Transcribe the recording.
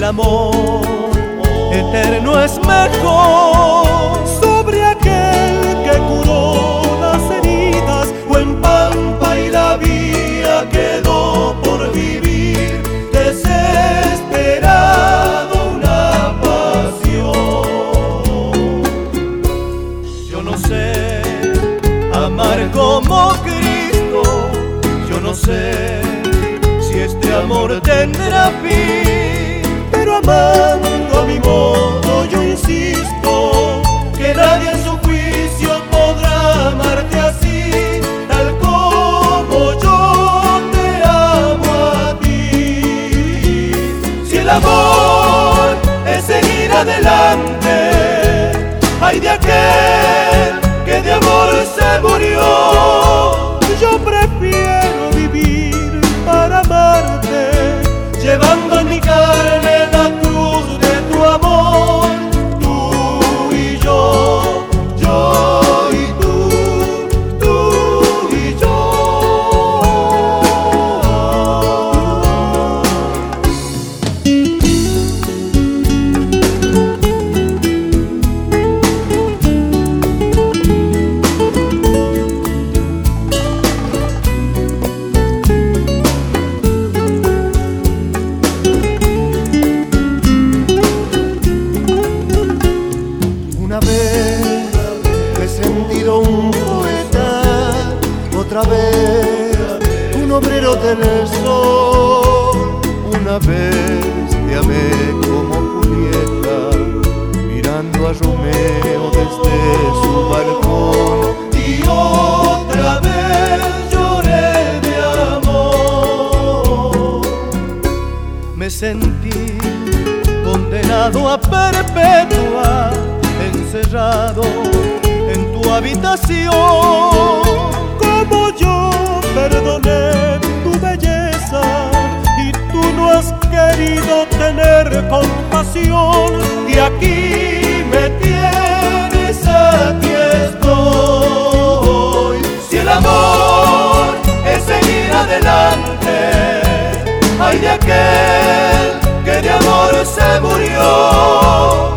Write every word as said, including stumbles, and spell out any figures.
amor eterno es mejor sobre aquel que curó las heridas, o en pampa y la vía quedó por vivir, desesperado una pasión. Yo no sé amar como Cristo, yo no sé si este amor tendrá fin, pero amando a mi modo yo insisto que nadie en su juicio podrá amarte así, tal como yo te amo a ti. Si el amor es seguir adelante, ay de aquel que de amor se murió, yo prefiero vivir para amarte, llevando en mi carne la cruz de tu amor, tú y yo, yo y tú, tú y yo. Una vez me he sentido un poeta, otra vez un obrero del sol. Una vez te amé como Julieta, mirando a Romeo desde su balcón. Y otra vez lloré de amor. Me sentí condenado a perpetua, encerrado en tu habitación. Como yo perdoné tu belleza y tú no has querido tener compasión, y aquí me tienes, aquí estoy. Si el amor es seguir adelante, ay de aquel que de amor se murió,